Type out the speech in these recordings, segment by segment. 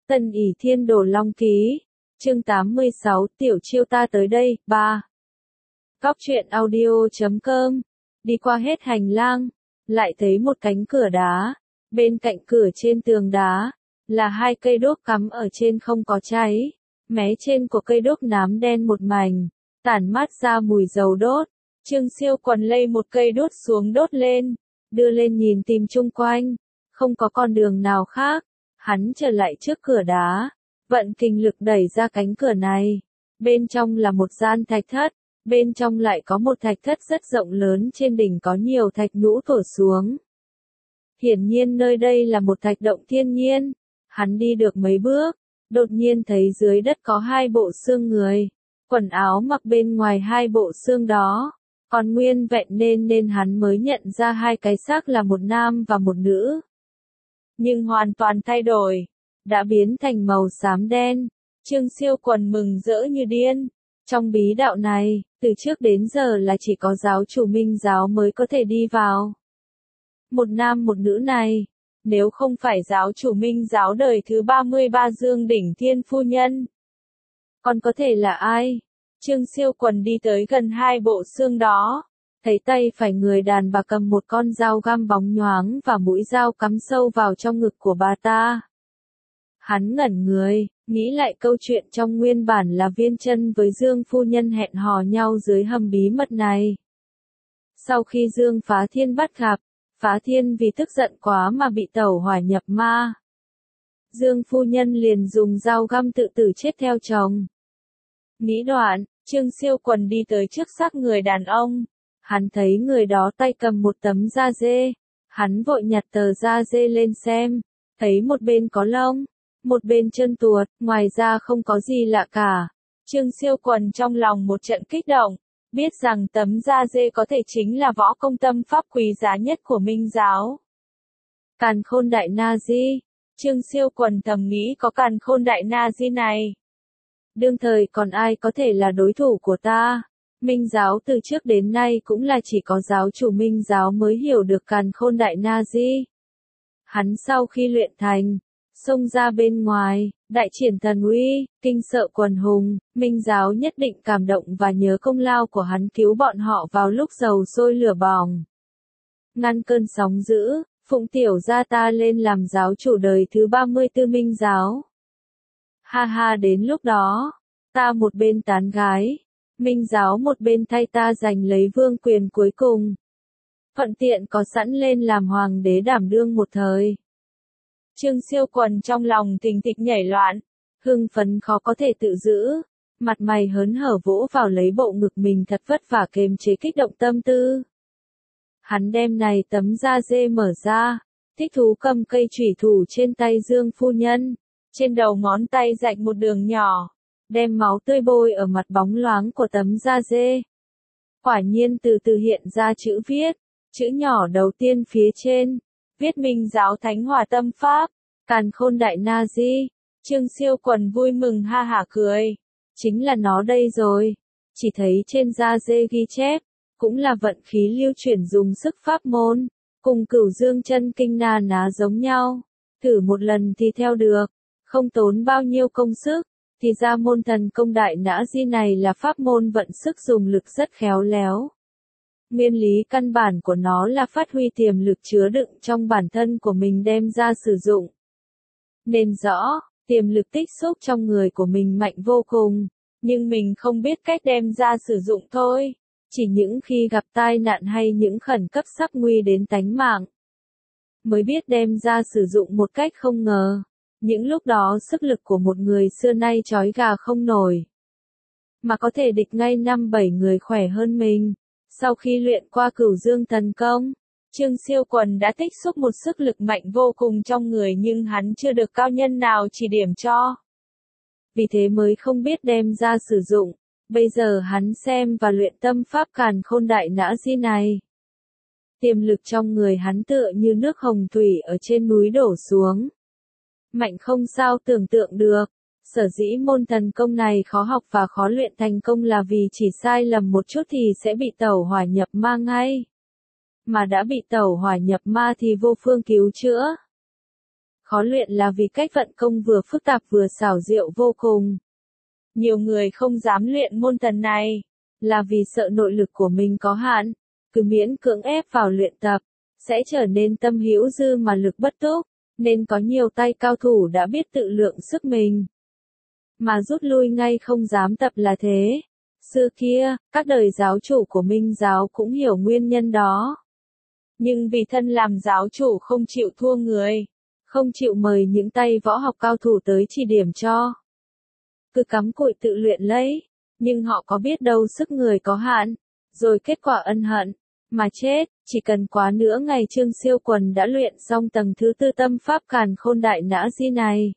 Tân ỷ thiên đồ long ký. Chương 86, tiểu chiêu ta tới đây, 3. Góc truyện audio.com. Đi qua hết hành lang, lại thấy một cánh cửa đá. Bên cạnh cửa trên tường đá, là hai cây đốt cắm ở trên không có cháy. Mé trên của cây đốt nám đen một mảnh, tản mát ra mùi dầu đốt. Trương Siêu Quần lây một cây đốt xuống đốt lên, đưa lên nhìn tìm chung quanh, không có con đường nào khác. Hắn trở lại trước cửa đá, vận kinh lực đẩy ra cánh cửa này. Bên trong là một gian thạch thất, bên trong lại có một thạch thất rất rộng lớn, trên đỉnh có nhiều thạch nhũ đổ xuống. Hiển nhiên nơi đây là một thạch động thiên nhiên. Hắn đi được mấy bước, đột nhiên thấy dưới đất có hai bộ xương người. Quần áo mặc bên ngoài hai bộ xương đó còn nguyên vẹn, nên hắn mới nhận ra hai cái xác là một nam và một nữ. Nhưng hoàn toàn thay đổi, đã biến thành màu xám đen. Trương Siêu Quần mừng rỡ như điên. Trong bí đạo này, từ trước đến giờ là chỉ có giáo chủ Minh giáo mới có thể đi vào. Một nam một nữ này, nếu không phải giáo chủ Minh giáo đời thứ 33 Dương Đỉnh Thiên Phu Nhân, còn có thể là ai? Trương Siêu Quần đi tới gần hai bộ xương đó, thấy tay phải người đàn bà cầm một con dao găm bóng nhoáng và mũi dao cắm sâu vào trong ngực của bà ta. Hắn ngẩn người, nghĩ lại câu chuyện trong nguyên bản là Viên Chân với Dương Phu Nhân hẹn hò nhau dưới hầm bí mật này. Sau khi Dương Phá Thiên bắt gặp, Phá Thiên vì tức giận quá mà bị tẩu hỏa nhập ma. Dương Phu Nhân liền dùng dao găm tự tử chết theo chồng. Nghĩ đoạn, Trương Siêu Quần đi tới trước xác người đàn ông. Hắn thấy người đó tay cầm một tấm da dê. Hắn vội nhặt tờ da dê lên xem, thấy một bên có lông, một bên trơn tuột, ngoài ra không có gì lạ cả. Trương Siêu Quần trong lòng một trận kích động, biết rằng tấm da dê có thể chính là võ công tâm pháp quý giá nhất của Minh giáo. Càn Khôn Đại Na Di. Trương Siêu Quần thầm nghĩ, có Càn Khôn Đại Na Di này, đương thời còn ai có thể là đối thủ của ta. Minh giáo từ trước đến nay cũng là chỉ có giáo chủ Minh giáo mới hiểu được Càn Khôn Đại Na Di. Hắn sau khi luyện thành, xông ra bên ngoài, đại triển thần uy, kinh sợ quần hùng. Minh giáo nhất định cảm động và nhớ công lao của hắn cứu bọn họ vào lúc dầu sôi lửa bỏng. Ngăn cơn sóng dữ, phụng tiểu gia ta lên làm giáo chủ đời thứ 34 Minh giáo. Ha ha, đến lúc đó, ta một bên tán gái, Minh giáo một bên thay ta giành lấy vương quyền cuối cùng. Thuận tiện có sẵn lên làm hoàng đế đảm đương một thời. Trương Siêu Quần trong lòng thình thịch nhảy loạn, hưng phấn khó có thể tự giữ, mặt mày hớn hở vỗ vào lấy bộ ngực mình thật vất vả kềm chế kích động tâm tư. Hắn đem này tấm da dê mở ra, thích thú cầm cây chủy thủ trên tay Dương Phu Nhân, trên đầu ngón tay rạch một đường nhỏ, đem máu tươi bôi ở mặt bóng loáng của tấm da dê. Quả nhiên từ từ hiện ra chữ viết, chữ nhỏ đầu tiên phía trên, viết Minh giáo Thánh Hòa Tâm Pháp, Càn Khôn Đại Na Di. Trương Siêu Quần vui mừng ha hả cười, chính là nó đây rồi. Chỉ thấy trên da dê ghi chép, cũng là vận khí lưu chuyển dùng sức pháp môn, cùng Cửu Dương Chân Kinh na ná giống nhau, thử một lần thì theo được, không tốn bao nhiêu công sức. Thì ra môn thần công Đại Na Di này là pháp môn vận sức dùng lực rất khéo léo. Nguyên lý căn bản của nó là phát huy tiềm lực chứa đựng trong bản thân của mình đem ra sử dụng. Nên rõ, tiềm lực tích xúc trong người của mình mạnh vô cùng, nhưng mình không biết cách đem ra sử dụng thôi. Chỉ những khi gặp tai nạn hay những khẩn cấp sắp nguy đến tánh mạng, mới biết đem ra sử dụng một cách không ngờ. Những lúc đó sức lực của một người xưa nay trói gà không nổi, mà có thể địch ngay 5-7 người khỏe hơn mình. Sau khi luyện qua Cửu Dương thần công, Trương Siêu Quần đã tích xúc một sức lực mạnh vô cùng trong người, nhưng hắn chưa được cao nhân nào chỉ điểm cho. Vì thế mới không biết đem ra sử dụng. Bây giờ hắn xem và luyện tâm pháp Càn Khôn Đại Na Di này. Tiềm lực trong người hắn tựa như nước hồng thủy ở trên núi đổ xuống, mạnh không sao tưởng tượng được. Sở dĩ môn thần công này khó học và khó luyện thành công là vì chỉ sai lầm một chút thì sẽ bị tẩu hỏa nhập ma ngay. Mà đã bị tẩu hỏa nhập ma thì vô phương cứu chữa. Khó luyện là vì cách vận công vừa phức tạp vừa xảo diệu vô cùng. Nhiều người không dám luyện môn thần này, là vì sợ nội lực của mình có hạn, cứ miễn cưỡng ép vào luyện tập, sẽ trở nên tâm hữu dư mà lực bất túc, nên có nhiều tay cao thủ đã biết tự lượng sức mình, mà rút lui ngay không dám tập là thế. Xưa kia, các đời giáo chủ của Minh giáo cũng hiểu nguyên nhân đó. Nhưng vì thân làm giáo chủ không chịu thua người, không chịu mời những tay võ học cao thủ tới chỉ điểm cho, cứ cắm cụi tự luyện lấy, nhưng họ có biết đâu sức người có hạn, rồi kết quả ân hận, mà chết. Chỉ cần quá nữa ngày Trương Siêu Quần đã luyện xong tầng thứ 4 tâm pháp Càn Khôn Đại Nã Di này.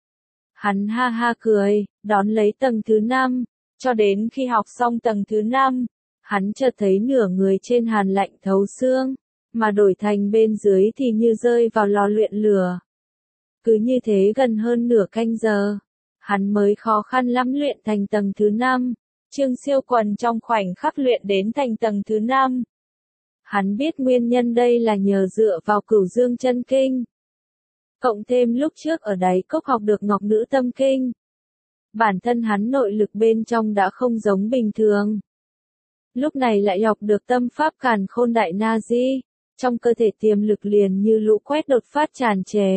Hắn ha ha cười, đón lấy tầng thứ 5, cho đến khi học xong tầng thứ 5, hắn chợt thấy nửa người trên hàn lạnh thấu xương, mà đổi thành bên dưới thì như rơi vào lò luyện lửa. Cứ như thế gần hơn nửa canh giờ, hắn mới khó khăn lắm luyện thành tầng thứ 5. Trương Siêu Quần trong khoảnh khắc luyện đến thành tầng thứ 5. Hắn biết nguyên nhân đây là nhờ dựa vào Cửu Dương Chân Kinh. Cộng thêm lúc trước ở đáy cốc học được Ngọc Nữ Tâm Kinh. Bản thân hắn nội lực bên trong đã không giống bình thường. Lúc này lại học được tâm pháp Càn Khôn Đại Na Di, trong cơ thể tiềm lực liền như lũ quét đột phát tràn trề.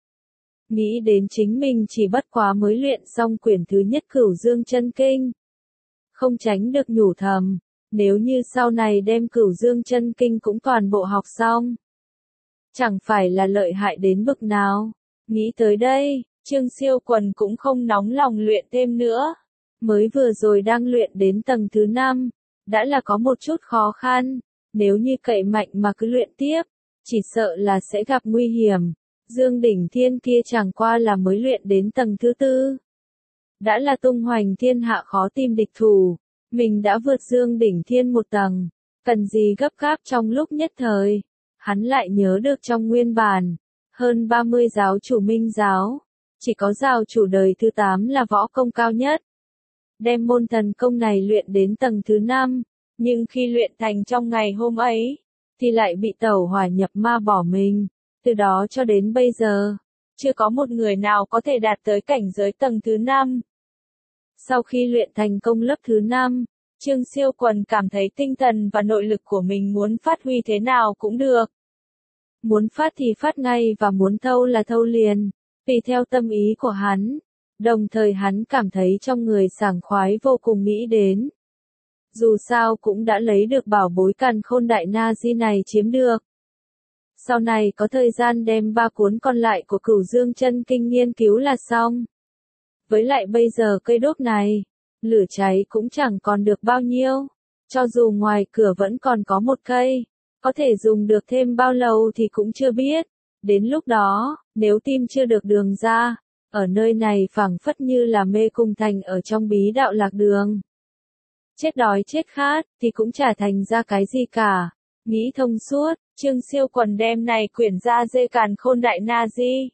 Nghĩ đến chính mình chỉ bất quá mới luyện xong quyển thứ nhất Cửu Dương Chân Kinh. Không tránh được nhủ thầm, nếu như sau này đem Cửu Dương Chân Kinh cũng toàn bộ học xong, chẳng phải là lợi hại đến bực nào. Nghĩ tới đây, Trương Siêu Quần cũng không nóng lòng luyện thêm nữa. Mới vừa rồi đang luyện đến tầng thứ 5, đã là có một chút khó khăn, nếu như cậy mạnh mà cứ luyện tiếp, chỉ sợ là sẽ gặp nguy hiểm. Dương Đỉnh Thiên kia chẳng qua là mới luyện đến tầng thứ 4. Đã là tung hoành thiên hạ khó tìm địch thủ, mình đã vượt Dương Đỉnh Thiên một tầng, cần gì gấp gáp trong lúc nhất thời. Hắn lại nhớ được trong nguyên bản, hơn 30 giáo chủ Minh giáo, chỉ có giáo chủ đời thứ 8 là võ công cao nhất. Đem môn thần công này luyện đến tầng thứ 5, nhưng khi luyện thành trong ngày hôm ấy, thì lại bị tẩu hỏa nhập ma bỏ mình. Từ đó cho đến bây giờ, chưa có một người nào có thể đạt tới cảnh giới tầng thứ 5. Sau khi luyện thành công lớp thứ 5, Trương Siêu Quần cảm thấy tinh thần và nội lực của mình muốn phát huy thế nào cũng được. Muốn phát thì phát ngay và muốn thâu là thâu liền, tùy theo tâm ý của hắn. Đồng thời hắn cảm thấy trong người sảng khoái vô cùng mỹ đến. Dù sao cũng đã lấy được bảo bối Càn Khôn Đại Na Di này chiếm được. Sau này có thời gian đem 3 cuốn còn lại của Cửu Dương Chân Kinh nghiên cứu là xong. Với lại bây giờ cây đốt này, lửa cháy cũng chẳng còn được bao nhiêu. Cho dù ngoài cửa vẫn còn có một cây, có thể dùng được thêm bao lâu thì cũng chưa biết. Đến lúc đó, nếu tìm chưa được đường ra, ở nơi này phảng phất như là mê cung thành ở trong bí đạo lạc đường. Chết đói chết khát, thì cũng chả thành ra cái gì cả. Nghĩ thông suốt, Trương Siêu Quần đem này quyển ra dê Càn Khôn Đại Na Di.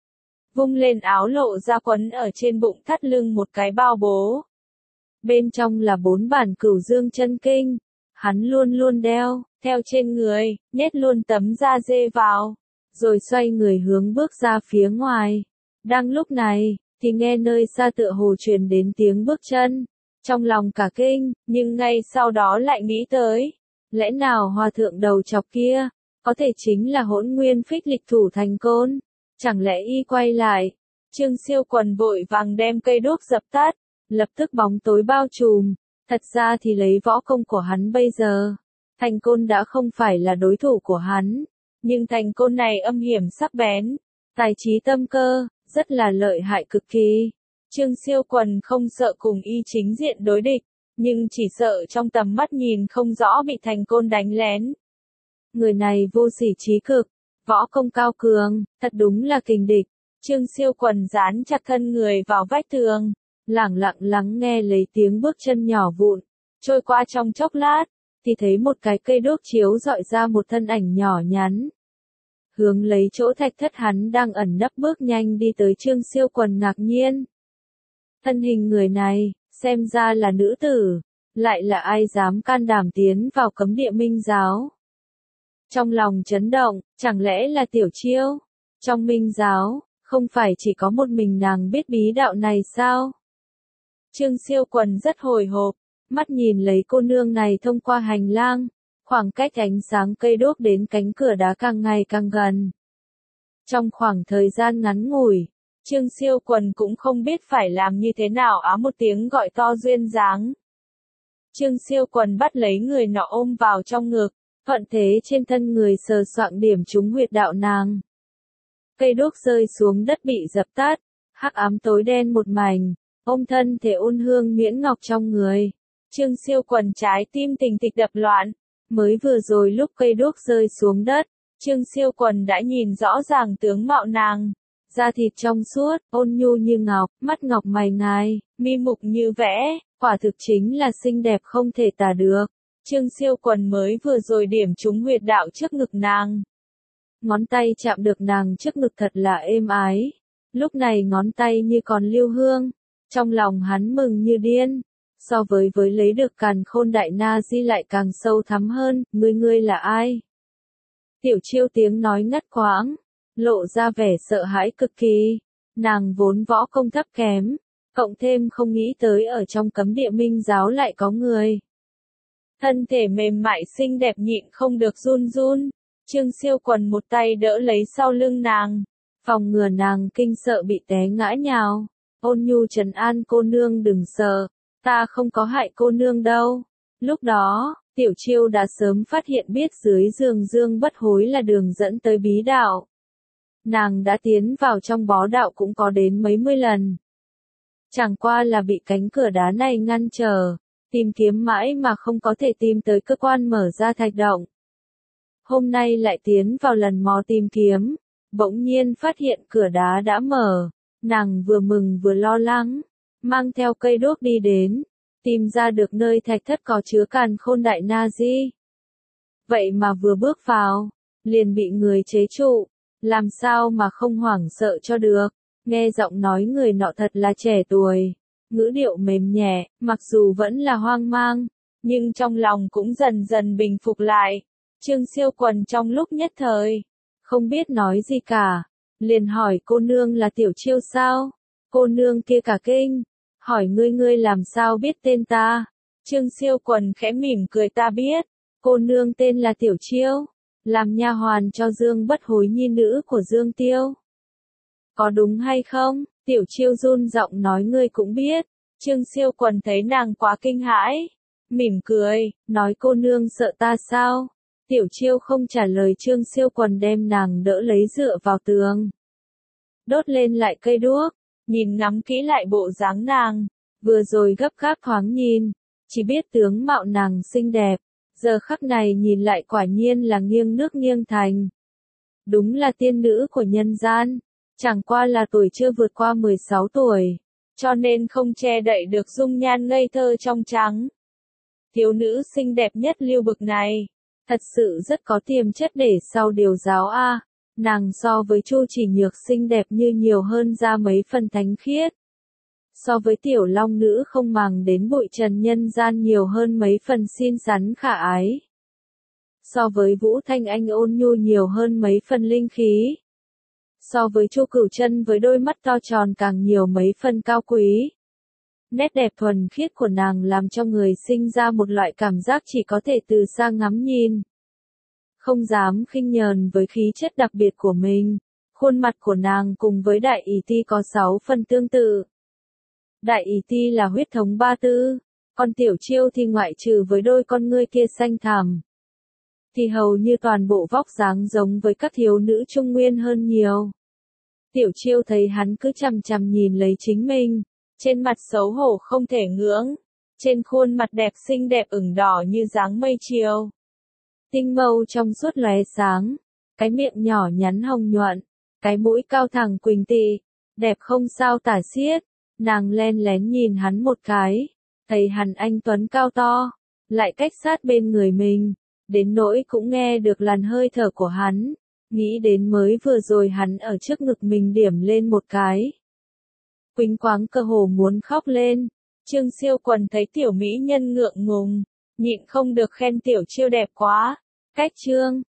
Vung lên áo lộ ra quấn ở trên bụng thắt lưng một cái bao bố. Bên trong là 4 bản Cửu Dương Chân Kinh. Hắn luôn luôn đeo, theo trên người, nhét luôn tấm da dê vào. Rồi xoay người hướng bước ra phía ngoài. Đang lúc này, thì nghe nơi xa tựa hồ truyền đến tiếng bước chân. Trong lòng cả kinh, nhưng ngay sau đó lại nghĩ tới. Lẽ nào hòa thượng đầu chọc kia, có thể chính là Hỗn Nguyên Phích Lịch thủ Thành Côn? Chẳng lẽ y quay lại? Trương Siêu Quần vội vàng đem cây đuốc dập tắt, lập tức bóng tối bao trùm. Thật ra thì lấy võ công của hắn bây giờ, Thành Côn đã không phải là đối thủ của hắn. Nhưng Thành Côn này âm hiểm sắc bén, tài trí tâm cơ, rất là lợi hại cực kỳ. Trương Siêu Quần không sợ cùng y chính diện đối địch, nhưng chỉ sợ trong tầm mắt nhìn không rõ bị Thành Côn đánh lén. Người này vô sỉ trí cực, võ công cao cường, thật đúng là kình địch. Trương Siêu Quần dán chặt thân người vào vách tường, lẳng lặng lắng nghe lấy tiếng bước chân nhỏ vụn. Trôi qua trong chốc lát, thì thấy một cái cây đuốc chiếu dọi ra một thân ảnh nhỏ nhắn. Hướng lấy chỗ thạch thất hắn đang ẩn nấp bước nhanh đi tới. Trương Siêu Quần ngạc nhiên. Thân hình người này, xem ra là nữ tử, lại là ai dám can đảm tiến vào cấm địa Minh giáo. Trong lòng chấn động, chẳng lẽ là Tiểu Chiêu? Trong Minh giáo, Không phải chỉ có một mình nàng biết bí đạo này sao? Trương Siêu Quần rất hồi hộp, mắt nhìn lấy cô nương này thông qua hành lang, khoảng cách ánh sáng cây đuốc đến cánh cửa đá càng ngày càng gần. Trong khoảng thời gian ngắn ngủi, Trương Siêu Quần cũng không biết phải làm như thế nào một tiếng gọi to duyên dáng. Trương Siêu Quần bắt lấy người nọ ôm vào trong ngực, thuận thế trên thân người sờ soạng điểm trúng huyệt đạo nàng. Cây đuốc rơi xuống đất bị dập tắt, hắc ám tối đen một mảnh, ôm thân thể ôn hương miễn ngọc trong người. Trương Siêu Quần trái tim tình thịch đập loạn, mới vừa rồi lúc cây đuốc rơi xuống đất, Trương Siêu Quần đã nhìn rõ ràng tướng mạo nàng. Da thịt trong suốt, ôn nhu như ngọc, mắt ngọc mày ngài, mi mục như vẽ, quả thực chính là xinh đẹp không thể tả được. Trương Siêu Quần mới vừa rồi điểm trúng huyệt đạo trước ngực nàng. Ngón tay chạm được nàng trước ngực thật là êm ái. Lúc này ngón tay như còn lưu hương. Trong lòng hắn mừng như điên. So với lấy được Càn Khôn Đại Na Di lại càng sâu thắm hơn. Ngươi là ai? Tiểu Chiêu tiếng nói ngắt quãng, lộ ra vẻ sợ hãi cực kỳ. Nàng vốn võ công thấp kém, cộng thêm không nghĩ tới ở trong cấm địa minh giáo lại có người. Thân thể mềm mại xinh đẹp nhịn không được run run. Trương Siêu Quần một tay đỡ lấy sau lưng nàng, phòng ngừa nàng kinh sợ bị té ngã nhào. Ôn nhu trấn an cô nương đừng sợ, ta không có hại cô nương đâu. Lúc đó, Tiểu Chiêu đã sớm phát hiện biết dưới giường Dương Bất Hối là đường dẫn tới bí đạo. Nàng đã tiến vào trong bó đạo cũng có đến mấy mươi lần. Chẳng qua là bị cánh cửa đá này ngăn trở, tìm kiếm mãi mà không có thể tìm tới cơ quan mở ra thạch động. Hôm nay lại tiến vào lần mò tìm kiếm, bỗng nhiên phát hiện cửa đá đã mở, nàng vừa mừng vừa lo lắng, mang theo cây đuốc đi đến, tìm ra được nơi thạch thất có chứa Càn Khôn Đại Na Di. Vậy mà vừa bước vào, liền bị người chế trụ, làm sao mà không hoảng sợ cho được. Nghe giọng nói người nọ thật là trẻ tuổi, ngữ điệu mềm nhẹ, mặc dù vẫn là hoang mang, nhưng trong lòng cũng dần dần bình phục lại. Trương Siêu Quần trong lúc nhất thời, không biết nói gì cả, liền hỏi cô nương là Tiểu Chiêu sao? Cô nương kia cả kinh, hỏi ngươi làm sao biết tên ta? Trương Siêu Quần khẽ mỉm cười ta biết, cô nương tên là Tiểu Chiêu, làm nha hoàn cho Dương Bất Hối nhi nữ của Dương Tiêu. Có đúng hay không? Tiểu Chiêu run giọng nói ngươi cũng biết. Trương Siêu Quần thấy nàng quá kinh hãi, mỉm cười, nói cô nương sợ ta sao? Tiểu Chiêu không trả lời. Trương Siêu Quần đem nàng đỡ lấy dựa vào tường, đốt lên lại cây đuốc, nhìn ngắm kỹ lại bộ dáng nàng, vừa rồi gấp gáp thoáng nhìn, chỉ biết tướng mạo nàng xinh đẹp, giờ khắc này nhìn lại quả nhiên là nghiêng nước nghiêng thành. Đúng là tiên nữ của nhân gian, chẳng qua là tuổi chưa vượt qua 16 tuổi, cho nên không che đậy được dung nhan ngây thơ trong trắng. Thiếu nữ xinh đẹp nhất lưu bực này, thật sự rất có tiềm chất để sau điều giáo a. Nàng so với Chu Chỉ Nhược xinh đẹp như nhiều hơn ra mấy phần thánh khiết. So với tiểu long nữ không màng đến bụi trần nhân gian nhiều hơn mấy phần xinh xắn khả ái. So với Vũ Thanh Anh ôn nhu nhiều hơn mấy phần linh khí. So với Chu Cửu Chân với đôi mắt to tròn càng nhiều mấy phần cao quý. Nét đẹp thuần khiết của nàng làm cho người sinh ra một loại cảm giác chỉ có thể từ xa ngắm nhìn. Không dám khinh nhờn với khí chất đặc biệt của mình, khuôn mặt của nàng cùng với Đại Ý Ti có 6 phần tương tự. Đại Ý Ti là huyết thống ba tư, còn Tiểu Chiêu thì ngoại trừ với đôi con ngươi kia xanh thẳm, thì hầu như toàn bộ vóc dáng giống với các thiếu nữ trung nguyên hơn nhiều. Tiểu Chiêu thấy hắn cứ chằm chằm nhìn lấy chính mình, trên mặt xấu hổ không thể ngưỡng, trên khuôn mặt đẹp xinh đẹp ửng đỏ như dáng mây chiều. Tinh mâu trong suốt lóe sáng, cái miệng nhỏ nhắn hồng nhuận, cái mũi cao thẳng quỳnh tị, đẹp không sao tả xiết. Nàng len lén nhìn hắn một cái, thấy hắn anh tuấn cao to, lại cách sát bên người mình, đến nỗi cũng nghe được làn hơi thở của hắn, nghĩ đến mới vừa rồi hắn ở trước ngực mình điểm lên một cái. Quỳnh quáng cơ hồ muốn khóc lên. Trương Siêu Quần thấy tiểu mỹ nhân ngượng ngùng, nhịn không được khen Tiểu Chiêu đẹp quá. Cách chương